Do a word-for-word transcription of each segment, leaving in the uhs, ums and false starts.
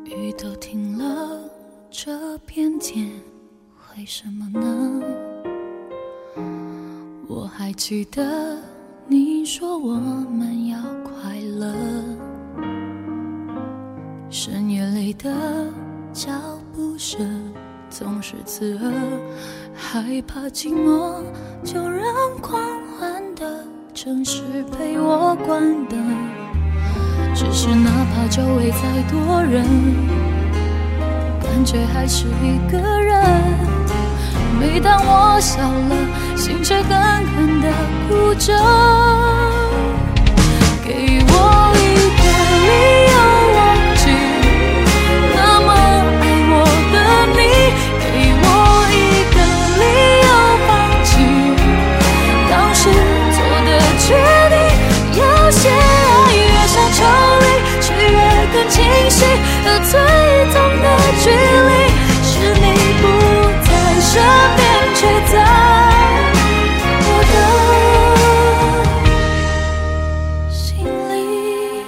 雨都停了，这片天为什么呢？我还记得你说我们要快乐，深夜里的脚步声总是刺耳，害怕寂寞就让狂欢的城市陪我关灯。只是哪怕周围再多人，感觉还是一个人。每当我笑了，心却狠狠地哭着。给我一个理由忘记那么爱我的你，给我一个理由放弃当时做的决定。有些爱越想抽离，却越更清晰，而最痛的距离是你不在身边，却在我的心里。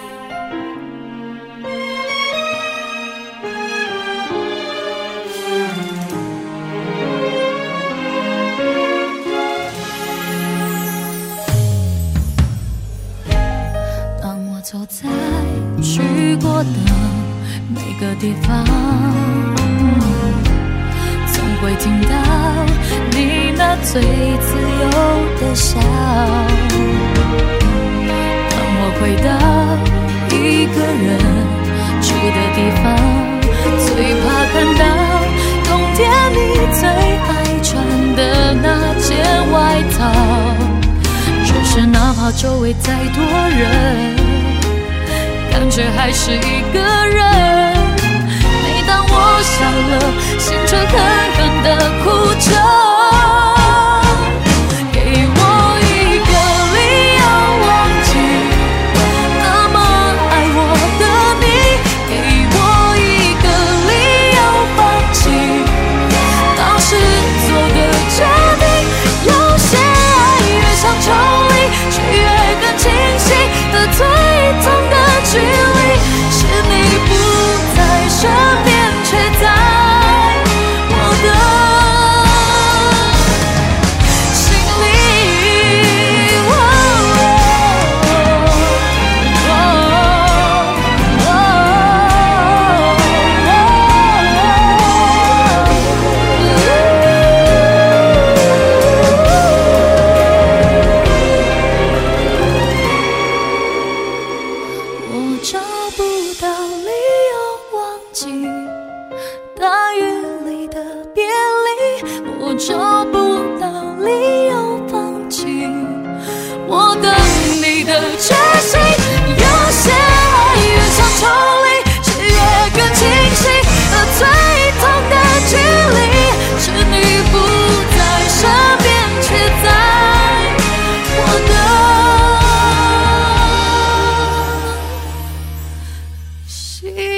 当我走在去过的每个地方，总会听到你那最自由的笑。当我回到一个人住的地方，最怕看到冬天你最爱穿的那件外套。只是哪怕周围再多人，感觉还是一个人。每当我笑了，心却狠狠地哭着。给我一个理由忘记那么爱我的你，给我一个理由放弃当时做的决定。有些爱越想抽离，却越更清晰，而最痛的距离是你不在身边，却在我的心里。哦哦哦我找不到理由忘记大雨里的别离，我找不到理由放弃我等你的决心。有些爱越想抽离，却越更清晰，而最痛的距离是你不在身边，却在我的心。